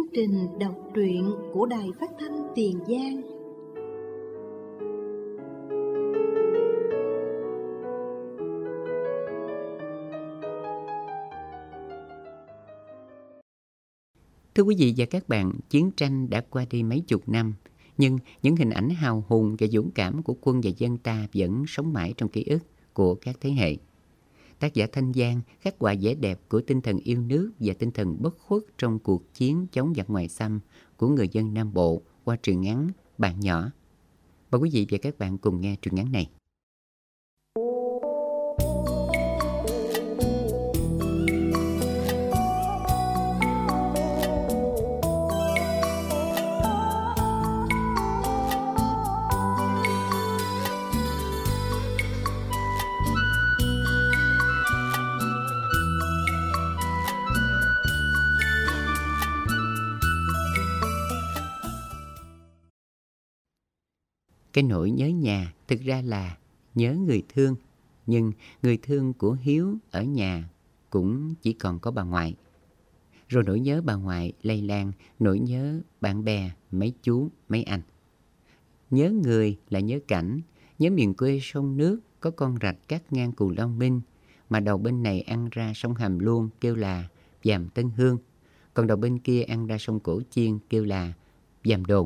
trình đọc truyện của Đài Phát thanh Tiền Giang. Thưa quý vị và các bạn, chiến tranh đã qua đi mấy chục năm, nhưng những hình ảnh hào hùng và dũng cảm của quân và dân ta vẫn sống mãi trong ký ức của các thế hệ. Tác giả Thanh Giang khắc họa vẻ đẹp của tinh thần yêu nước và tinh thần bất khuất trong cuộc chiến chống giặc ngoại xâm của người dân Nam Bộ qua truyện ngắn Bạn Nhỏ. Mời quý vị và các bạn cùng nghe truyện ngắn này. Cái nỗi nhớ nhà thực ra là nhớ người thương, nhưng người thương của Hiếu ở nhà cũng chỉ còn có bà ngoại. Rồi nỗi nhớ bà ngoại lây lan, nỗi nhớ bạn bè, mấy chú, mấy anh. Nhớ người là nhớ cảnh, nhớ miền quê sông nước có con rạch cắt ngang Cù Long Minh, mà đầu bên này ăn ra sông Hàm Luông kêu là Vàm Tân Hương, còn đầu bên kia ăn ra sông Cổ Chiên kêu là Vàm Đồn.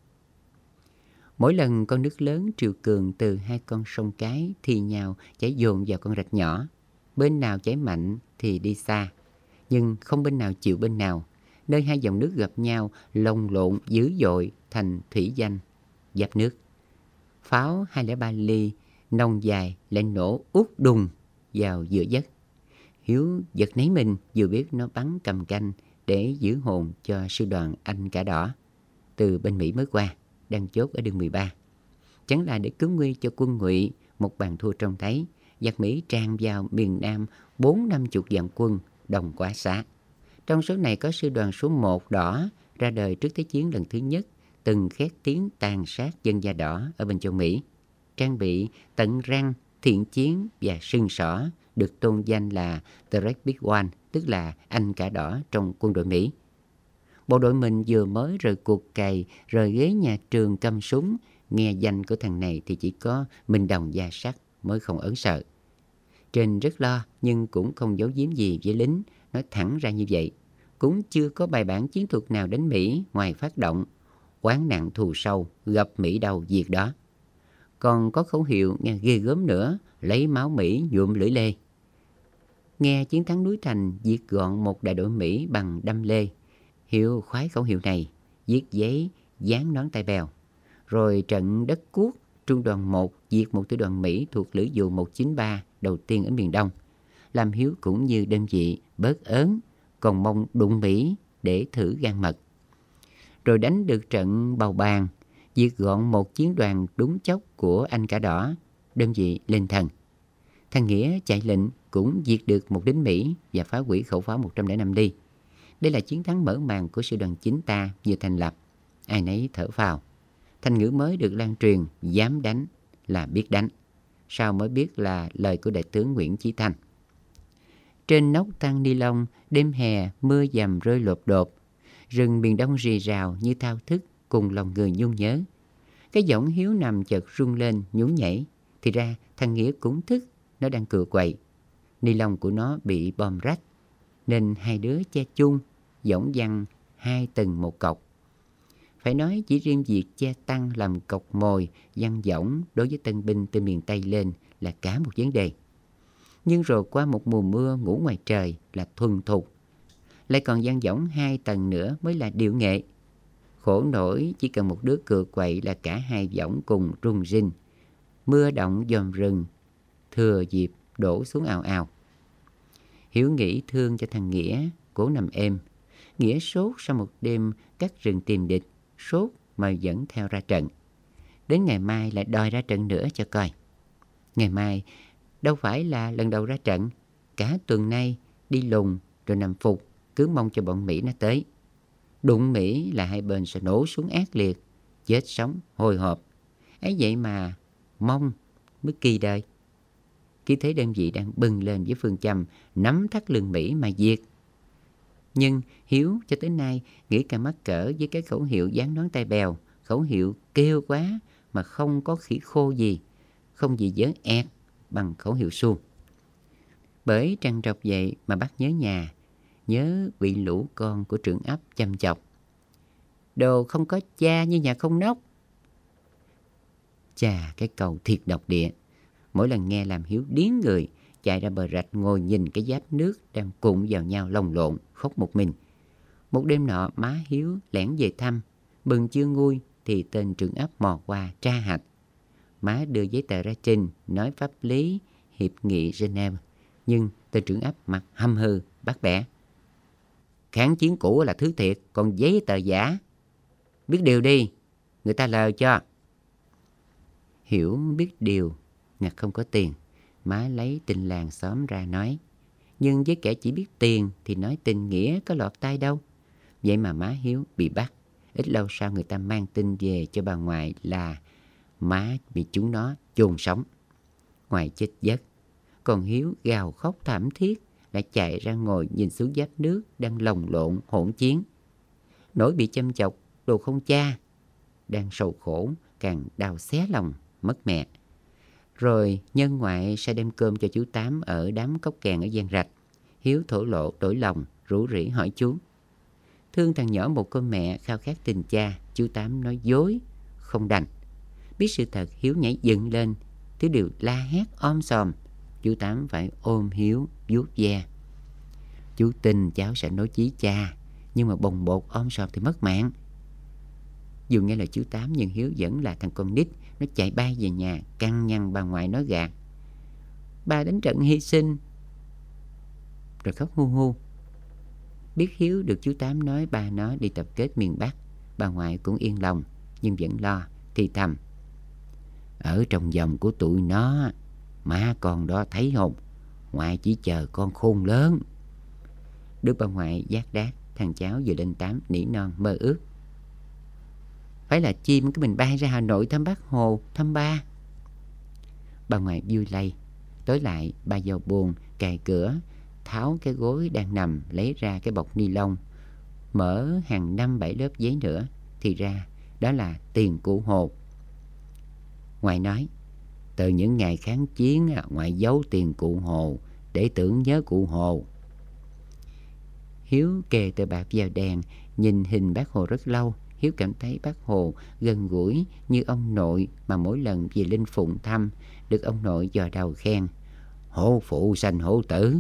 Mỗi lần con nước lớn triều cường từ hai con sông cái thì nhào chảy dồn vào con rạch nhỏ. Bên nào chảy mạnh thì đi xa, nhưng không bên nào chịu bên nào. Nơi hai dòng nước gặp nhau lồng lộn dữ dội thành thủy danh giáp nước. Pháo 203 ly nòng dài lại nổ út đùng vào giữa giấc. Hiếu giật nấy mình vừa biết nó bắn cầm canh để giữ hồn cho sư đoàn Anh Cả Đỏ từ bên Mỹ mới qua, đang chốt ở đường 13. Chẳng là để cứu nguy cho quân Ngụy một bàn thua trông thấy, giặc Mỹ tràn vào miền Nam 40-50 vạn quân đồng quá xá. Trong số này có sư đoàn số 1 Đỏ ra đời trước Thế chiến lần thứ nhất, từng khét tiếng tàn sát dân da đỏ ở bên châu Mỹ. Trang bị tận răng, thiện chiến và sừng sỏ, được tôn danh là The Red Big One, tức là Anh Cả Đỏ trong quân đội Mỹ. Bộ đội mình vừa mới rời cuộc cày, rời ghế nhà trường cầm súng, nghe danh của thằng này thì chỉ có Minh Đồng da sắt mới không ớn sợ. Trên rất lo nhưng cũng không giấu giếm gì với lính, nói thẳng ra như vậy. Cũng chưa có bài bản chiến thuật nào đánh Mỹ ngoài phát động oán nặng thù sâu, gặp Mỹ đâu diệt đó. Còn có khẩu hiệu nghe ghê gớm nữa, lấy máu Mỹ nhuộm lưỡi lê. Nghe chiến thắng núi Thành diệt gọn một đại đội Mỹ bằng đâm lê. Hiếu khoái khẩu hiệu này, viết giấy, dán nón tai bèo. Rồi trận đất Cuốc, trung đoàn 1 diệt một tiểu đoàn Mỹ thuộc lữ vụ 193 đầu tiên ở miền Đông. Làm Hiếu cũng như đơn vị bớt ớn, còn mong đụng Mỹ để thử gan mật. Rồi đánh được trận Bào Bàng, diệt gọn một chiến đoàn đúng chốc của Anh Cả Đỏ, đơn vị lên thần. Thằng Nghĩa chạy lệnh cũng diệt được một lính Mỹ và phá hủy khẩu pháo 105 ly. Đây là chiến thắng mở màn của sư đoàn 9 ta vừa thành lập. Ai nấy thở phào. Thành ngữ mới được lan truyền, dám đánh là biết đánh. Sau mới biết là lời của đại tướng Nguyễn Chí Thanh. Trên nóc tăng ni lông, đêm hè mưa dầm rơi lộp đột. Rừng miền Đông rì rào như thao thức cùng lòng người nhung nhớ. Cái giọng Hiếu nằm chợt rung lên nhún nhảy. Thì ra thằng Nghĩa cũng thức, nó đang cựa quậy. Ni lông của nó bị bom rách, nên hai đứa che chung, dõng dăng 2 tầng một cọc. Phải nói chỉ riêng việc che tăng làm cọc mồi, dăng dõng đối với tân binh từ miền Tây lên là cả một vấn đề. Nhưng rồi qua một mùa mưa ngủ ngoài trời là thuần thục. Lại còn dăng dõng 2 tầng nữa mới là điệu nghệ. Khổ nổi chỉ cần một đứa cựa quậy là cả hai võng cùng rung rinh. Mưa động dòm rừng, thừa dịp đổ xuống ào ào. Hiếu nghĩ thương cho thằng Nghĩa, cố nằm êm. Nghĩa sốt sau một đêm cắt rừng tìm địch, sốt mà vẫn theo ra trận. Đến ngày mai lại đòi ra trận nữa cho coi. Ngày mai đâu phải là lần đầu ra trận. Cả tuần nay đi lùng rồi nằm phục, cứ mong cho bọn Mỹ nó tới. Đụng Mỹ là hai bên sẽ nổ xuống ác liệt, chết sống hồi hộp. Ấy vậy mà mong mới kỳ đời. Khi thấy đơn vị đang bừng lên với phương châm nắm thắt lưng Mỹ mà diệt, Nhưng Hiếu cho tới nay nghĩ cả mắc cỡ với cái khẩu hiệu dán nón tai bèo, khẩu hiệu kêu quá mà không có khỉ khô gì, không gì dớ ẹt bằng khẩu hiệu suông. Bởi trằn trọc vậy mà bác nhớ nhà, nhớ bị lũ con của trưởng ấp chăm chọc. Đồ không có cha như nhà không nóc. Chà, cái câu thiệt độc địa. Mỗi lần nghe làm Hiếu điếng người, chạy ra bờ rạch ngồi nhìn cái giáp nước đang cuộn vào nhau lồng lộn, khóc một mình. Một đêm nọ má Hiếu lẻn về thăm, bừng chưa nguôi thì tên trưởng ấp mò qua tra hạch. Má đưa giấy tờ ra trình, nói pháp lý hiệp nghị Geneva. Nhưng tên trưởng ấp mặt hăm hư, bắt bẻ. Kháng chiến cũ là thứ thiệt, còn giấy tờ giả. Biết điều đi, người ta lờ cho. Hiểu biết điều, ngặt không có tiền. Má lấy tin làng xóm ra nói. Nhưng với kẻ chỉ biết tiền thì nói tình nghĩa có lọt tai đâu. Vậy mà má Hiếu bị bắt. Ít lâu sau người ta mang tin về cho bà ngoại là má bị chúng nó chôn sống. Ngoại chết giấc. Còn Hiếu gào khóc thảm thiết, lại chạy ra ngồi nhìn xuống giáp nước đang lồng lộn hỗn chiến. Nỗi bị chăm chọc, đồ không cha, đang sầu khổ, càng đau xé lòng, mất mẹ. Rồi nhân ngoại sẽ đem cơm cho chú Tám ở đám cốc kèn ở Giang Rạch. Hiếu thổ lộ đổi lòng, rủ rỉ hỏi chú. Thương thằng nhỏ một con mẹ khao khát tình cha, chú Tám nói dối, không đành. Biết sự thật, Hiếu nhảy dựng lên, thứ điều la hét om sòm. Chú Tám phải ôm Hiếu, vuốt ve. Chú tin cháu sẽ nói chí cha, nhưng mà bồng bột om sòm thì mất mạng. Dù nghe lời chú Tám nhưng Hiếu vẫn là thằng con nít. Nó chạy bay về nhà, căng nhăn bà ngoại nói gạt. Ba đánh trận hy sinh. Rồi khóc hu hu. Biết Hiếu được chú Tám nói ba nó đi tập kết miền Bắc, bà ngoại cũng yên lòng, nhưng vẫn lo, thì thầm. Ở trong vòng của tụi nó, má con đó thấy không? Ngoại chỉ chờ con khôn lớn. Đứa bà ngoại giác đác, thằng cháu vừa lên 8 nỉ non mơ ước. Phải là chim cái mình bay ra Hà Nội thăm Bác Hồ, thăm ba. Bà ngoại vui lây. Tối lại bà vào buồng, cài cửa, tháo cái gối đang nằm, lấy ra cái bọc ni lông, mở hàng 5-7 lớp giấy nữa. Thì ra đó là tiền cụ Hồ. Ngoại nói, từ những ngày kháng chiến, ngoại giấu tiền cụ Hồ để tưởng nhớ cụ Hồ. Hiếu kề tờ bạc vào đèn, nhìn hình Bác Hồ rất lâu. Hiếu cảm thấy Bác Hồ gần gũi như ông nội mà mỗi lần về Linh Phụng thăm, được ông nội dò đầu khen. Hổ phụ sanh hổ tử.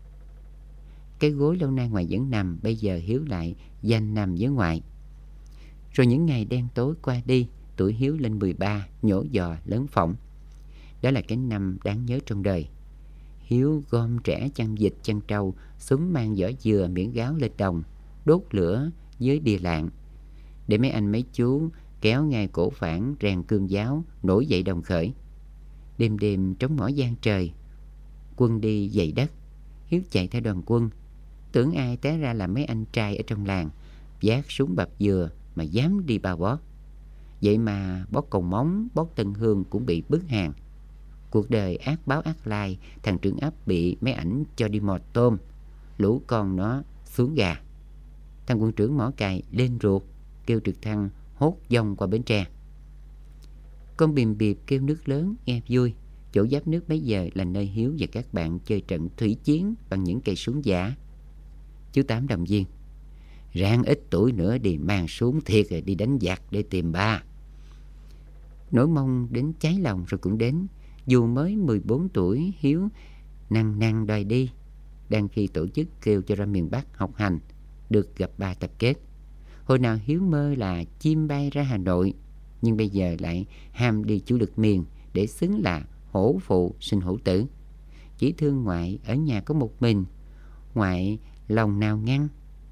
Cái gối lâu nay ngoại vẫn nằm, bây giờ Hiếu lại danh nằm với ngoại. Rồi những ngày đen tối qua đi, tuổi Hiếu lên 13, nhổ giò lớn phỏng. Đó là cái năm đáng nhớ trong đời. Hiếu gom trẻ chăn vịt chăn trâu, xúm mang vỏ dừa miễn gáo lên đồng, đốt lửa dưới bia lạng, để mấy anh mấy chú kéo ngay cổ phản rèn cương giáo nổi dậy đồng khởi. Đêm đêm trống mỏ giang trời, quân đi dậy đất. Hiếu chạy theo đoàn quân, tưởng ai té ra là mấy anh trai ở trong làng, vác súng bập dừa mà dám đi bao bót. Vậy mà bót Cầu Móng, bót Tân Hương cũng bị bức hàng. Cuộc đời ác báo ác lai, thằng trưởng ấp bị mấy ảnh cho đi mò tôm, lũ con nó xuống gà. Thằng quân trưởng mỏ cày lên ruột, kêu trực thăng hốt dông qua Bến Tre. Con bìm bịp kêu nước lớn nghe vui. Chỗ giáp nước bấy giờ là nơi Hiếu và các bạn chơi trận thủy chiến bằng những cây súng giả. Chú Tám động viên, ráng ít tuổi nữa đi mang súng thiệt rồi đi đánh giặc để tìm ba. Nỗi mong đến cháy lòng rồi cũng đến. Dù mới 14 tuổi, Hiếu năng năng đòi đi. Đang khi tổ chức kêu cho ra miền Bắc học hành, được gặp ba tập kết. Hồi nào Hiếu mơ là chim bay ra Hà Nội, nhưng bây giờ lại ham đi chủ lực miền để xứng là hổ phụ sinh hổ tử. Chỉ thương ngoại ở nhà có một mình, ngoại lòng nào ngăn.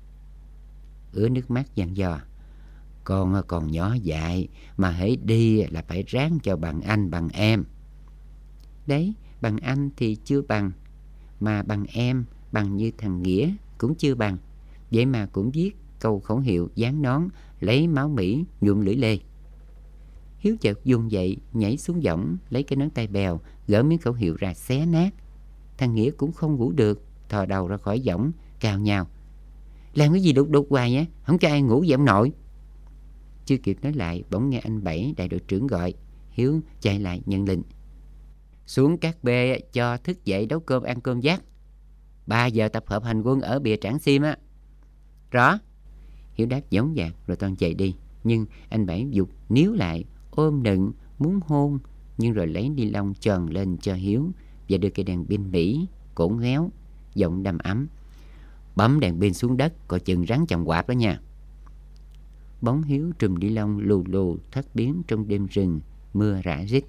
Ứa nước mắt dặn dò, con còn nhỏ dại mà hãy đi là phải ráng cho bằng anh bằng em. Đấy, bằng anh thì chưa bằng, mà bằng em, bằng như thằng Nghĩa cũng chưa bằng. Vậy mà cũng viết câu khẩu hiệu dán nón, lấy máu Mỹ nhuộm lưỡi lê. Hiếu chợt vùng dậy, nhảy xuống võng, lấy cái nón tay bèo, gỡ miếng khẩu hiệu ra xé nát. Thằng Nghĩa cũng không ngủ được, thò đầu ra khỏi võng, cào nhào. Làm cái gì đục đục hoài nhé, không cho ai ngủ vậy ông nội. Chưa kịp nói lại, bỗng nghe anh Bảy đại đội trưởng gọi. Hiếu chạy lại nhận lệnh. Xuống các bê cho thức dậy nấu cơm ăn cơm vác. 3 giờ tập hợp hành quân ở bìa Trảng Xiêm á. Rõ. Hiếu đáp giống dạc rồi toan chạy đi. Nhưng anh Bảy giục níu lại, ôm nựng, muốn hôn. Nhưng rồi lấy ni lông tròn lên cho Hiếu và đưa cây đèn pin Mỹ, cổ ngéo, giọng đầm ấm. Bấm đèn pin xuống đất, coi chừng rắn chồng quạp đó nha. Bóng Hiếu trùm ni lông lù lù thất biến trong đêm rừng, mưa rã rít.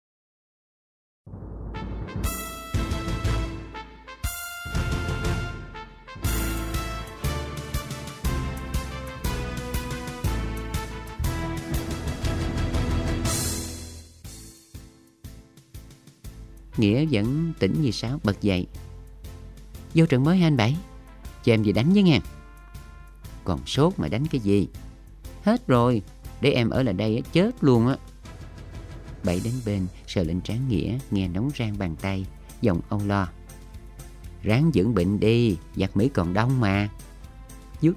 Nghĩa vẫn tỉnh như sáo, bật dậy. Vô trận mới hả anh Bảy? Cho em về đánh với nghe. Còn sốt mà đánh cái gì? Hết rồi, để em ở lại đây chết luôn á. Bảy đến bên sờ lên trán Nghĩa, nghe nóng rang bàn tay, giọng âu lo. Ráng dưỡng bệnh đi, giặc Mỹ còn đông mà. Vuốt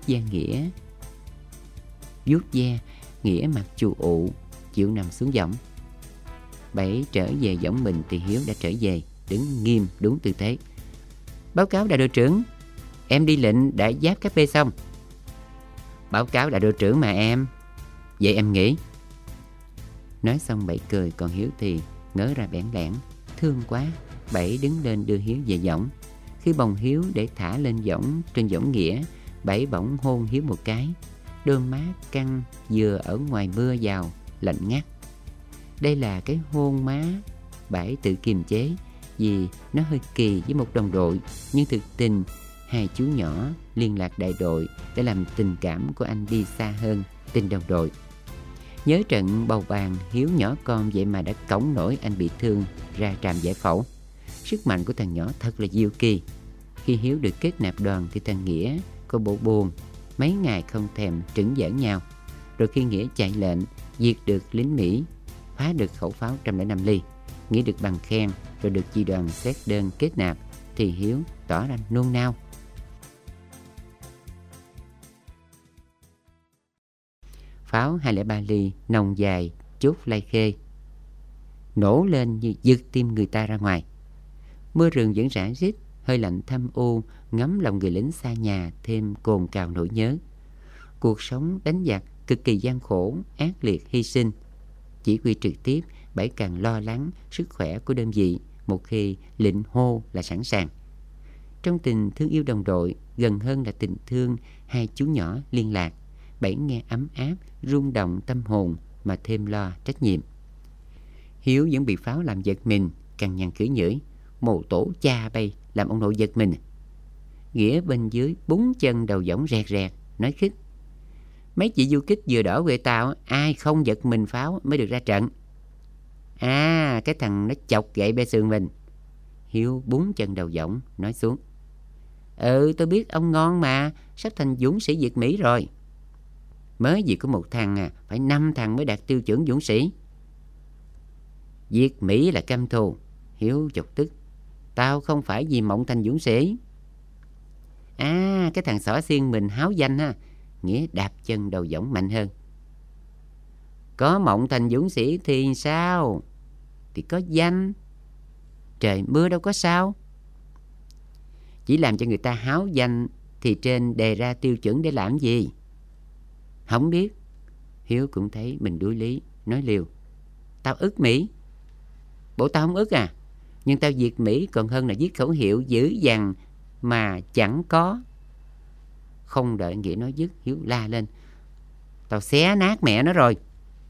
ve Nghĩa mặt chù ụ, chịu nằm xuống võng. Bảy trở về võng mình thì Hiếu đã trở về, đứng nghiêm đúng tư thế. Báo cáo đại đội trưởng, em đi lệnh đã giáp các bê xong. Báo cáo đại đội trưởng mà em. Vậy em nghỉ. Nói xong Bảy cười, còn Hiếu thì ngớ ra bẽn lẽn. Thương quá. Bảy đứng lên đưa Hiếu về võng. Khi bồng Hiếu để thả lên võng, trên võng Nghĩa, Bảy bỗng hôn Hiếu một cái. Đôi má căng vừa ở ngoài mưa vào, lạnh ngắt. Đây là cái hôn má Bảy tự kiềm chế, vì nó hơi kỳ với một đồng đội. Nhưng thực tình, hai chú nhỏ liên lạc đại đội để làm tình cảm của anh đi xa hơn tình đồng đội. Nhớ trận bầu bàn, Hiếu nhỏ con vậy mà đã cõng nổi anh bị thương ra trạm giải phẫu. Sức mạnh của thằng nhỏ thật là diệu kỳ. Khi Hiếu được kết nạp đoàn thì thằng Nghĩa có bộ buồn, mấy ngày không thèm trứng giỡn nhau. Rồi khi Nghĩa chạy lệnh diệt được lính Mỹ, phá được khẩu pháo 105 ly, Nghĩa được bằng khen, rồi được chi đoàn xét đơn kết nạp, thì Hiếu tỏ ra nôn nao. Pháo 203 ly, nòng dài, chốt Lai Khê, nổ lên như giật tim người ta ra ngoài. Mưa rừng vẫn rã rít, hơi lạnh thâm u ngấm lòng người lính xa nhà thêm cồn cào nỗi nhớ. Cuộc sống đánh giặc cực kỳ gian khổ, ác liệt, hy sinh. Chỉ huy trực tiếp, Bảy càng lo lắng sức khỏe của đơn vị, một khi lệnh hô là sẵn sàng. Trong tình thương yêu đồng đội, gần hơn là tình thương hai chú nhỏ liên lạc, Bảy nghe ấm áp, rung động tâm hồn mà thêm lo trách nhiệm. Hiếu vẫn bị pháo làm giật mình, cằn nhằn cưỡi nhỡi. Mồ tổ cha bay làm ông nội giật mình. Nghĩa bên dưới búng chân đầu võng rẹt rẹt, nói khích. Mấy chị du kích vừa đỏ quê tao, ai không giật mình pháo mới được ra trận. À, cái thằng nó chọc gậy bê xương mình. Hiếu búng chân đầu võng, nói xuống. Tôi biết ông ngon mà, sắp thành dũng sĩ Việt Mỹ rồi. Mới gì có một thằng à, phải 5 thằng mới đạt tiêu chuẩn dũng sĩ. Việt Mỹ là căm thù. Hiếu chọc tức. Tao không phải vì mộng thành dũng sĩ. À, cái thằng xỏ xiên mình háo danh ha. Nghĩa đạp chân đầu võng mạnh hơn. Có mộng thành dũng sĩ thì sao? Thì có danh. Trời mưa đâu có sao. Chỉ làm cho người ta háo danh thì trên đề ra tiêu chuẩn để làm gì? Không biết. Hiếu cũng thấy mình đuối lý, nói liều. Tao ức Mỹ. Bộ tao không ức à? Nhưng tao diệt Mỹ còn hơn là viết khẩu hiệu dữ dằn mà chẳng có. Không đợi Nghĩa nói dứt, Hiếu la lên. Tao xé nát mẹ nó rồi.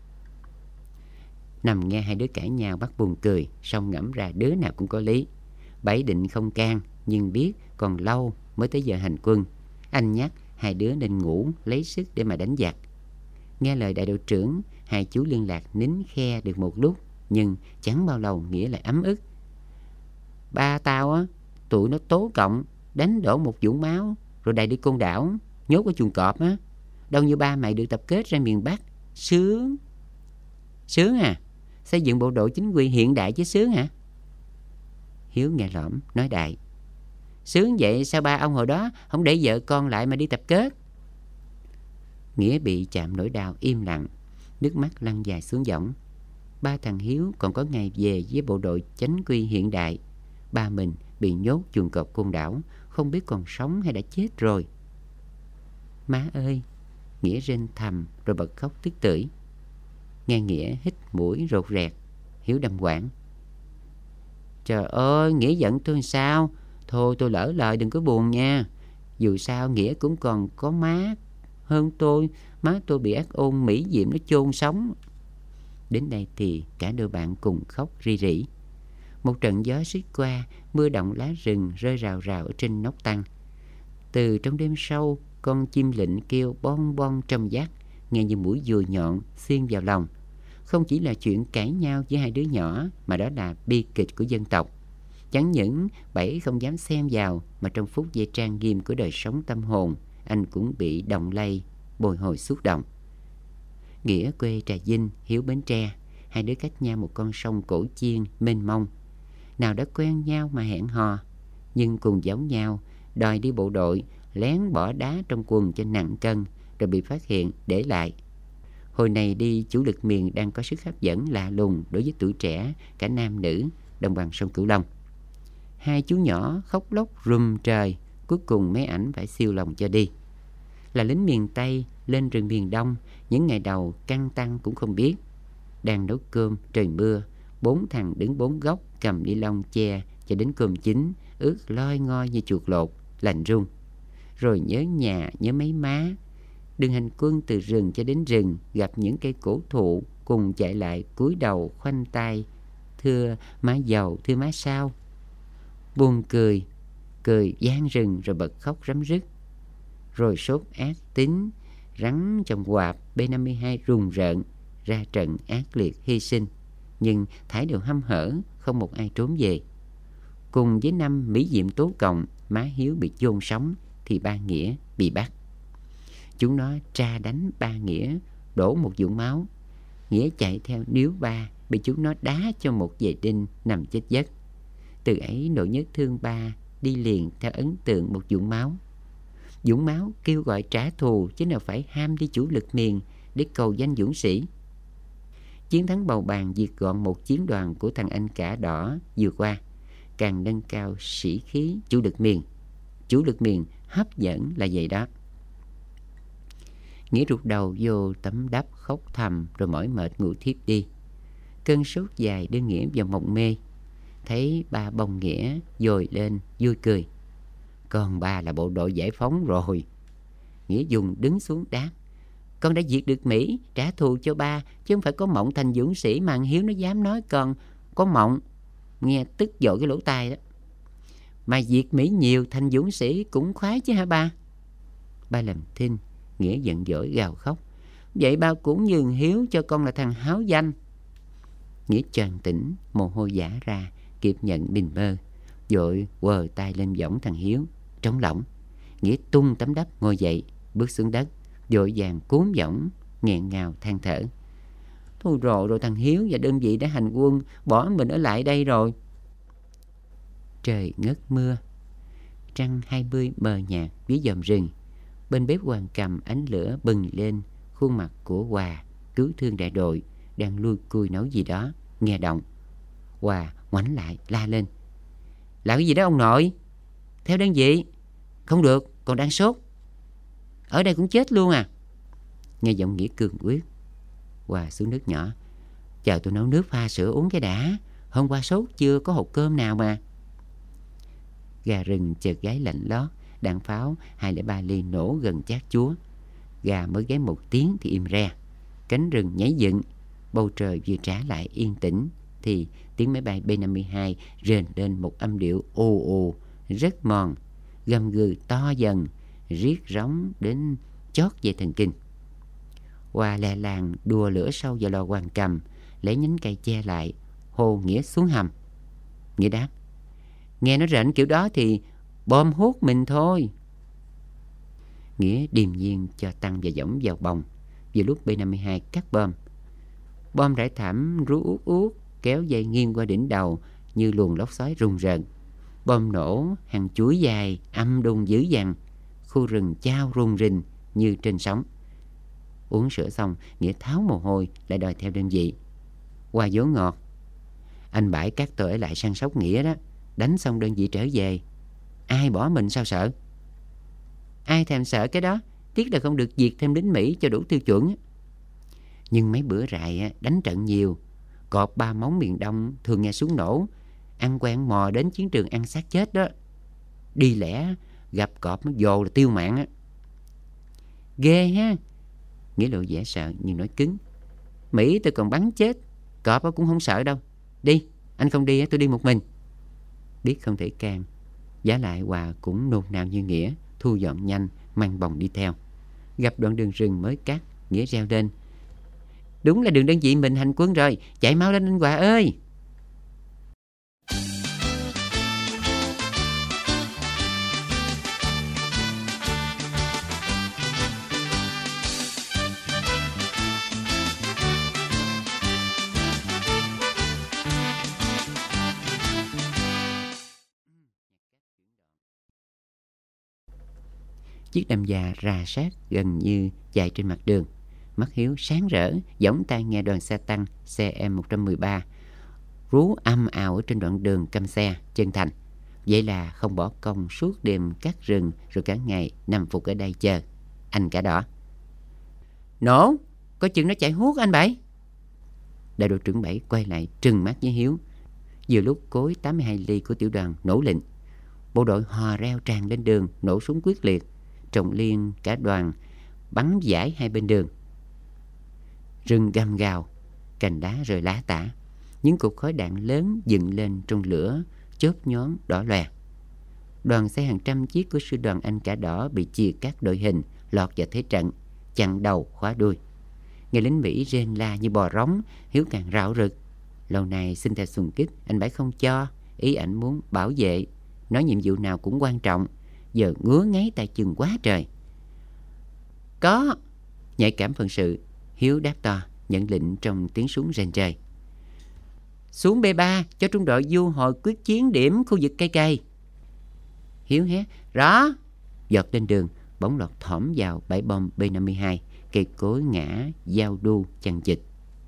Nằm nghe hai đứa cãi nhau bắt buồn cười, xong ngẫm ra đứa nào cũng có lý. Bảy định không can, nhưng biết còn lâu mới tới giờ hành quân. Anh nhắc hai đứa nên ngủ lấy sức để mà đánh giặc. Nghe lời đại đội trưởng, hai chú liên lạc nín khe được một lúc, nhưng chẳng bao lâu Nghĩa lại ấm ức. Ba tao á, tụi nó tố cộng đánh đổ một vũng máu, rồi đày đi Côn Đảo, nhốt ở chuồng cọp á. Đâu như ba mày được tập kết ra miền Bắc. Sướng. Sướng à? Xây dựng bộ đội chính quy hiện đại chứ sướng hả? Hiếu nghe lõm nói đại. Sướng vậy sao ba ông hồi đó không để vợ con lại mà đi tập kết? Nghĩa bị chạm nỗi đau im lặng, nước mắt lăn dài xuống võng. Ba thằng Hiếu còn có ngày về với bộ đội chánh quy hiện đại. Ba mình bị nhốt chuồng cọp Côn Đảo, không biết còn sống hay đã chết rồi. Má ơi! Nghĩa rên thầm rồi bật khóc tức tưởi. Nghe Nghĩa hít mũi rột rẹt, Hiếu đâm quảng. Trời ơi, Nghĩa giận tôi sao? Thôi tôi lỡ lời đừng có buồn nha. Dù sao Nghĩa cũng còn có má hơn tôi. Má tôi bị ác ôn mỹ diệm nó chôn sống. Đến đây thì cả đôi bạn cùng khóc ri rỉ. Một trận gió xít qua, mưa động lá rừng rơi rào rào ở trên nóc tăng. Từ trong đêm sâu, con chim lịnh kêu bon bon trong vắt, nghe như mũi dùi nhọn xuyên vào lòng. Không chỉ là chuyện cãi nhau với hai đứa nhỏ, mà đó là bi kịch của dân tộc. Chẳng những Bảy không dám xem vào, mà trong phút giây trang nghiêm của đời sống tâm hồn, anh cũng bị động lay, bồi hồi xúc động. Nghĩa quê Trà Vinh, Hiếu Bến Tre, hai đứa cách nhau một con sông cổ chiên mênh mông. Nào đã quen nhau mà hẹn hò, nhưng cùng giống nhau, đòi đi bộ đội, lén bỏ đá trong quần cho nặng cân, rồi bị phát hiện để lại. Hồi này đi chủ lực miền đang có sức hấp dẫn lạ lùng đối với tuổi trẻ, cả nam nữ, đồng bằng sông Cửu Long. Hai chú nhỏ khóc lóc rùm trời, cuối cùng mấy ảnh phải siêu lòng cho đi. Là lính miền Tây lên rừng miền Đông, những ngày đầu căng tăng cũng không biết. Đang nấu cơm trời mưa, 4 thằng đứng 4 góc cầm ni lông che cho đến cơm chín, ướt loi ngoi như chuột lột, lạnh run. Rồi nhớ nhà, nhớ mấy má. Đường hành quân từ rừng cho đến rừng, gặp những cây cổ thụ, cùng chạy lại cúi đầu khoanh tay, thưa má giàu, thưa má sao. Buồn cười, cười gian rừng rồi bật khóc rấm rứt. Rồi sốt ác tính, rắn trong quạp B-52 rùng rợn, ra trận ác liệt hy sinh. Nhưng thải đều hăm hở, không một ai trốn về. Cùng với năm Mỹ Diệm Tố Cộng, má Hiếu bị chôn sống, thì ba Nghĩa bị bắt. Chúng nó tra đánh ba Nghĩa, đổ một vũng máu. Nghĩa chạy theo níu ba, bị chúng nó đá cho một dây đinh nằm chết giấc. Từ ấy nỗi nhớ thương ba đi liền theo ấn tượng một vũng máu. Vũng máu kêu gọi trả thù, chứ nào phải ham đi chủ lực miền để cầu danh dũng sĩ. Chiến thắng bầu bàn diệt gọn một chiến đoàn của thằng anh cả đỏ vừa qua, càng nâng cao sĩ khí chủ lực miền. Chủ lực miền hấp dẫn là vậy đó. Nghĩa rụt đầu vô tấm đắp khóc thầm rồi mỏi mệt ngủ thiếp đi. Cơn sốt dài đưa Nghĩa vào mộng mê. Thấy ba bồng Nghĩa dồi lên vui cười. Con ba là bộ đội giải phóng rồi. Nghĩa dùng đứng xuống đáp. Con đã diệt được Mỹ, trả thù cho ba, chứ không phải có mộng thành dũng sĩ mà thằng Hiếu nó dám nói con có mộng. Nghe tức dội cái lỗ tai đó. Mà diệt Mỹ nhiều thành dũng sĩ cũng khoái chứ hả ba? Ba làm thinh. Nghĩa giận dỗi gào khóc. Vậy ba cũng nhường Hiếu cho con là thằng háo danh. Nghĩa tràn tỉnh, mồ hôi vã ra, kịp nhận mình mơ, vội quờ tay lên võng thằng Hiếu, trống lỏng. Nghĩa tung tấm đắp ngồi dậy, bước xuống đất, vội vàng cuốn võng, nghẹn ngào than thở. Thôi rồi thằng Hiếu và đơn vị đã hành quân, bỏ mình ở lại đây rồi. Trời ngớt mưa, trăng 20 mờ nhạt dưới dòm rừng. Bên bếp Hoàng Cầm ánh lửa bừng lên, khuôn mặt của Hòa, cứu thương đại đội, đang lui cui nấu gì đó, nghe động. Hòa ngoảnh lại la lên. Làm cái gì đó ông nội? Theo đơn vị. Không được, còn đang sốt. Ở đây cũng chết luôn à? Nghe giọng Nghĩa cương quyết. Hòa xuống nước nhỏ. Chờ tôi nấu nước pha sữa uống cái đã. Hôm qua sốt chưa có hộp cơm nào mà. Gà rừng chợt gáy lạnh lót. Đạn pháo 203 ly nổ gần Chát Chúa. Gà mới gáy một tiếng thì im re. Cánh rừng nhảy dựng. Bầu trời vừa trả lại yên tĩnh thì tiếng máy bay B-52 rền lên một âm điệu ồ ồ rất mòn, gầm gừ to dần, riết rống đến chót dây thần kinh. Hòa lẹ làng đùa lửa sâu vào lò Hoàng Cầm, lấy nhánh cây che lại, hô Nghĩa xuống hầm. Nghĩa đáp. Nghe nó rệnh kiểu đó thì bom hút mình thôi. Nghĩa điềm nhiên cho tăng và võng vào bồng. Vừa lúc B-52 cắt bom. Bom rải thảm rú út út, kéo dây nghiêng qua đỉnh đầu như luồng lốc xoáy rùng rợn. Bom nổ, hàng chuỗi dài, âm đùng dữ dằn. Khu rừng chao rung rinh như trên sóng. Uống sữa xong, Nghĩa tháo mồ hôi, lại đòi theo đơn vị. Qua vố ngọt. Anh Bãi cắt tôi ở lại săn sóc Nghĩa đó. Đánh xong đơn vị trở về, ai bỏ mình sao sợ? Ai thèm sợ cái đó. Tiếc là không được diệt thêm lính Mỹ cho đủ tiêu chuẩn. Nhưng mấy bữa rại đánh trận nhiều, cọp ba móng miền Đông thường nghe súng nổ, ăn quen mò đến chiến trường ăn xác chết đó. Đi lẻ gặp cọp nó dồ là tiêu mạng á. Ghê ha. Nghĩa lộ vẻ sợ nhưng nói cứng. Mỹ tôi còn bắn chết, cọp cũng không sợ đâu. Đi, anh không đi tôi đi một mình. Biết không thể can, vả lại Hòa cũng nôn nao như Nghĩa, thu dọn nhanh, mang bồng đi theo. Gặp đoạn đường rừng mới cắt, Nghĩa reo lên. Đúng là đường đơn vị mình hành quân rồi, chạy mau lên anh Hòa ơi. Chiếc đầm già rà sát gần như chạy trên mặt đường. Mắt Hiếu sáng rỡ, gióng tai nghe đoàn xe tăng CM113 rú âm ào ở trên đoạn đường căm xe chân thành. Vậy là không bỏ công suốt đêm cắt rừng rồi cả ngày nằm phục ở đây chờ. Anh Cả Đỏ. Nổ, coi chừng nó chạy hút anh Bảy. Đại đội trưởng Bảy quay lại trừng mắt với Hiếu. Vừa lúc cối 82 ly của tiểu đoàn nổ lệnh, bộ đội hò reo tràn lên đường, nổ súng quyết liệt. Trọng liên cả đoàn bắn dải hai bên đường. Rừng gầm gào, cành đá rơi lá tả. Những cục khói đạn lớn dựng lên trong lửa chớp nhón đỏ lòe. Đoàn xe hàng trăm chiếc của sư đoàn anh Cả Đỏ bị chia cắt đội hình, lọt vào thế trận, chặn đầu khóa đuôi. Nghe lính Mỹ rên la như bò rống, Hiếu càng rạo rực. Lâu nay xin theo xung kích, anh Bảy không cho. Ý ảnh muốn bảo vệ, nói nhiệm vụ nào cũng quan trọng. Giờ ngứa ngáy tay chân quá trời. Có. Nhạy cảm phần sự, Hiếu đáp to, nhận lệnh trong tiếng súng rền rời. Xuống B3 cho trung đội du hồi quyết chiến điểm khu vực cây cây. Hiếu hét rõ. Giọt lên đường, bóng lọt thõm vào bãi bom B52, cây cối ngã giao đu chằng chịt.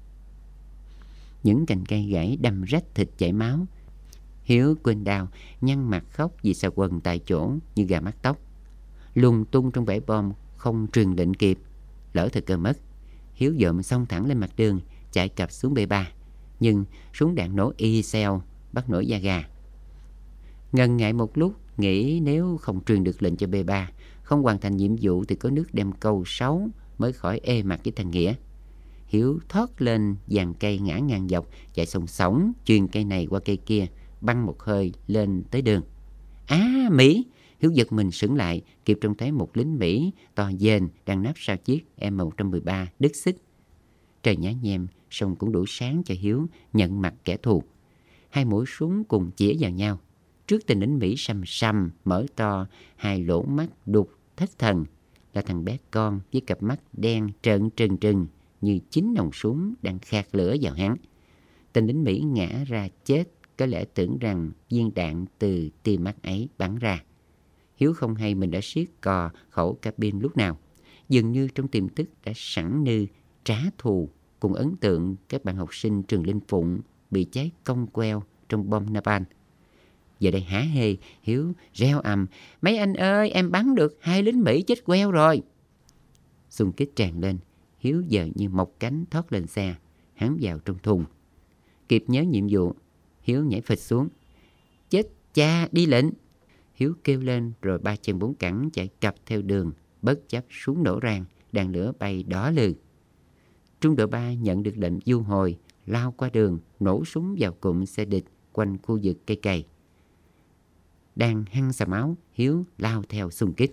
Những cành cây gãy đâm rách thịt chảy máu. Hiếu quên đau, nhăn mặt khóc vì xà quần tại chỗ như gà mắc tóc. Lùng tung trong bãi bom không truyền lệnh kịp, lỡ thời cơ mất. Hiếu dợm xông thẳng lên mặt đường, chạy cặp xuống B3. Nhưng súng đạn nổ y xèo, bắt nổi da gà. Ngần ngại một lúc, nghĩ nếu không truyền được lệnh cho B3, không hoàn thành nhiệm vụ thì có nước đem câu 6 mới khỏi ê mặt với thằng Nghĩa. Hiếu thoát lên dàn cây ngã ngang dọc, chạy song sóng, truyền cây này qua cây kia, băng một hơi lên tới đường. Mỹ! Hiếu giật mình sững lại, kịp trông thấy một lính Mỹ to dền đang nấp sau chiếc M113 đứt xích. Trời nhá nhem, song cũng đủ sáng cho Hiếu nhận mặt kẻ thù. Hai mũi súng cùng chĩa vào nhau. Trước tình lính Mỹ sầm sầm mở to hai lỗ mắt đục thất thần là thằng bé con với cặp mắt đen trợn trừng trừng như 9 nòng súng đang khạc lửa vào hắn. Tên lính Mỹ ngã ra chết, có lẽ tưởng rằng viên đạn từ tia mắt ấy bắn ra. Hiếu không hay mình đã siết cò khẩu cabin lúc nào. Dường như trong tiềm thức đã sẵn nư trả thù cùng ấn tượng các bạn học sinh trường Linh Phụng bị cháy cong queo trong bom napalm. Giờ đây hả hê, Hiếu reo ầm: Mấy anh ơi, em bắn được 2 lính Mỹ chết queo rồi. Xung kích tràn lên, Hiếu giờ như mọc cánh thoát lên xe, hắn vào trong thùng. Kịp nhớ nhiệm vụ, Hiếu nhảy phịch xuống. Chết cha, đi lệnh! Hiếu kêu lên rồi 3 chân 4 cẳng chạy cặp theo đường, bất chấp súng nổ rang, đạn lửa bay đỏ lừ. Trung đội 3 nhận được lệnh du hồi, lao qua đường, nổ súng vào cụm xe địch quanh khu vực cây cày. Đang hăng xà máu, Hiếu lao theo xung kích.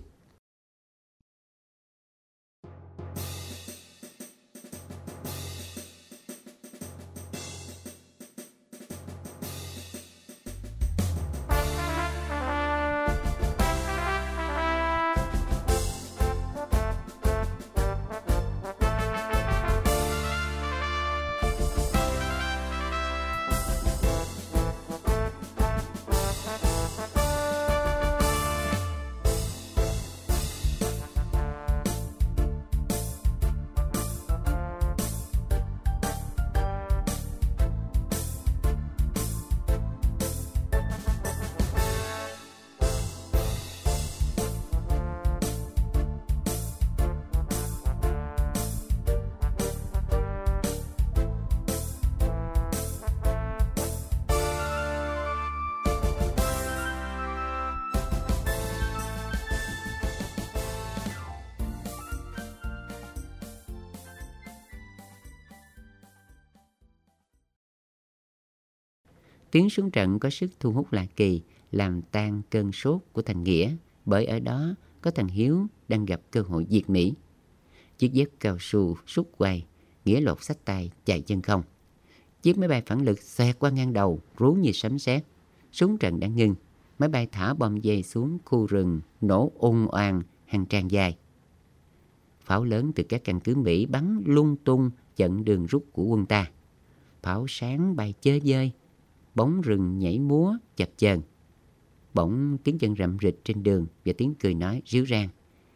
Tiếng xuống trận có sức thu hút lạ kỳ, làm tan cơn sốt của thằng Nghĩa, bởi ở đó có thằng Hiếu đang gặp cơ hội diệt Mỹ. Chiếc dép cao su sút quay, Nghĩa lột xách tay chạy chân không. Chiếc máy bay phản lực xoẹt qua ngang đầu, rú như sấm sét. Súng trận đã ngưng, máy bay thả bom dây xuống khu rừng, nổ ung oang hàng tràng dài. Pháo lớn từ các căn cứ Mỹ bắn lung tung chặn đường rút của quân ta. Pháo sáng bay chơi vơi, bóng rừng nhảy múa chập chờn. Bỗng tiếng chân rậm rịch trên đường và tiếng cười nói ríu rang.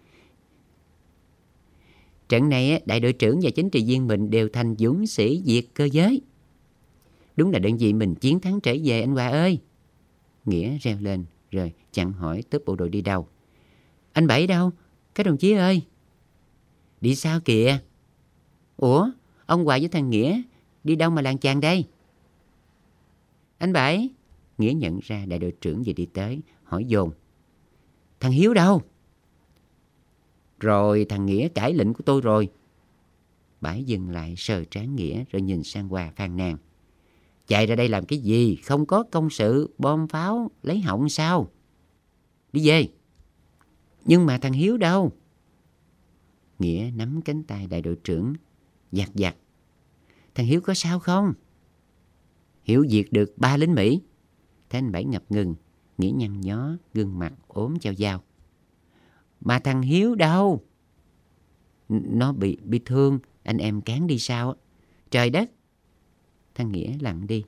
Trận này đại đội trưởng và chính trị viên mình đều thành dũng sĩ diệt cơ giới. Đúng là đơn vị mình chiến thắng trở về anh Hòa ơi. Nghĩa reo lên rồi chặn hỏi tốp bộ đội đi đâu. Anh Bảy đâu? Các đồng chí ơi. Đi sao kìa? Ủa, ông Hòa với thằng Nghĩa đi đâu mà làng chàng đây? Anh Bảy. Nghĩa nhận ra đại đội trưởng vừa đi tới, hỏi dồn. Thằng Hiếu đâu? Rồi, thằng Nghĩa cãi lệnh của tôi rồi. Bảy dừng lại sờ trán Nghĩa rồi nhìn sang Hòa phàn nàn. Chạy ra đây làm cái gì? Không có công sự, bom pháo, lấy họng sao? Đi về. Nhưng mà thằng Hiếu đâu? Nghĩa nắm cánh tay đại đội trưởng, giặt giặt. Thằng Hiếu có sao không? Hiếu diệt được 3 lính Mỹ. Thấy anh Bảy ngập ngừng, Nghĩa nhăn nhó, gương mặt ốm chao dao. Mà thằng Hiếu đâu? Nó bị thương, anh em cán đi sao? Trời đất! Thằng Nghĩa lặng đi.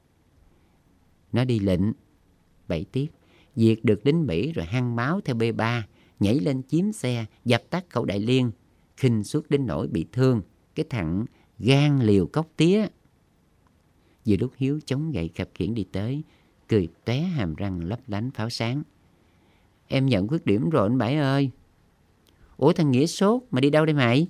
Nó đi lệnh. Bảy tiếp. Diệt được lính Mỹ rồi hăng máu theo B3, nhảy lên chiếm xe, dập tắt khẩu đại liên, khinh suất đến nỗi bị thương. Cái thằng gan liều cóc tía. Vừa lúc Hiếu chống gậy khập khiễng đi tới, cười tóe hàm răng lấp lánh pháo sáng. Em nhận khuyết điểm rồi anh Bảy ơi. Ủa thằng Nghĩa sốt mà đi đâu đây mày?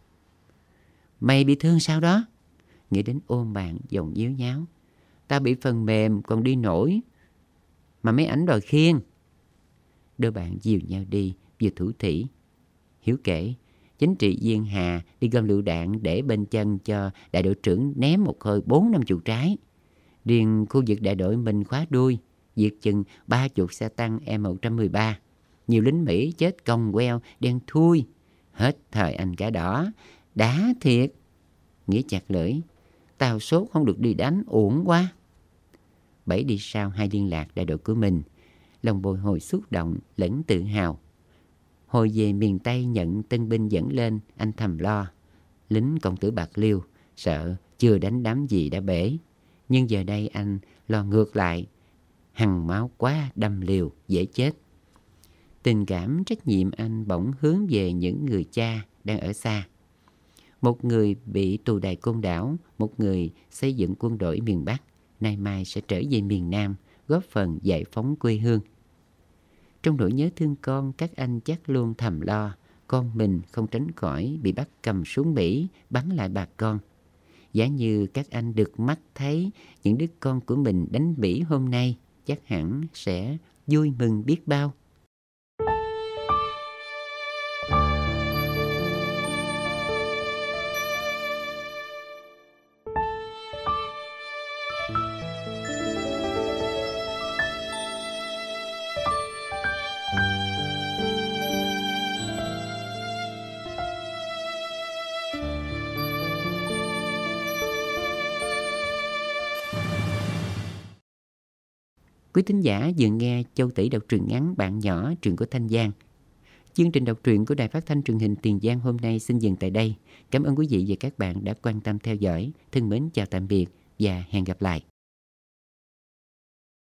Mày bị thương sao đó? Nghĩa đến ôm bạn giọng díu nháo. Ta bị phần mềm còn đi nổi mà mấy ảnh đòi khiêng. Đôi bạn dìu nhau đi vừa thủ thỉ. Hiếu kể chính trị viên Hà đi gom lựu đạn để bên chân cho đại đội trưởng ném một hơi 4-50 trái. Riêng khu vực đại đội mình khóa đuôi, diệt chừng 30 xe tăng M113. Nhiều lính Mỹ chết cong queo, đen thui. Hết thời anh cả đỏ. Đã thiệt. Nghĩa chặt lưỡi. Tao sốt không được đi đánh, uổng quá. Bảy đi sau hai liên lạc đại đội của mình. Lòng bồi hồi xúc động lẫn tự hào. Hồi về miền Tây nhận tân binh dẫn lên, anh thầm lo. Lính công tử Bạc Liêu, sợ chưa đánh đám gì đã bể. Nhưng giờ đây anh lo ngược lại. Hằng máu quá đâm liều, dễ chết. Tình cảm trách nhiệm anh bỗng hướng về những người cha đang ở xa. Một người bị tù đày Côn Đảo, một người xây dựng quân đội miền Bắc, nay mai sẽ trở về miền Nam, góp phần giải phóng quê hương. Trong nỗi nhớ thương con, các anh chắc luôn thầm lo, con mình không tránh khỏi bị bắt cầm súng Mỹ, bắn lại bà con. Giả như các anh được mắt thấy những đứa con của mình đánh Mỹ hôm nay, chắc hẳn sẽ vui mừng biết bao. Quý thính giả vừa nghe Châu Tỷ đọc truyện ngắn Bạn Nhỏ, truyện của Thanh Giang. Chương trình đọc truyện của Đài Phát thanh Truyền hình Tiền Giang hôm nay xin dừng tại đây. Cảm ơn quý vị và các bạn đã quan tâm theo dõi. Thân mến chào tạm biệt và hẹn gặp lại.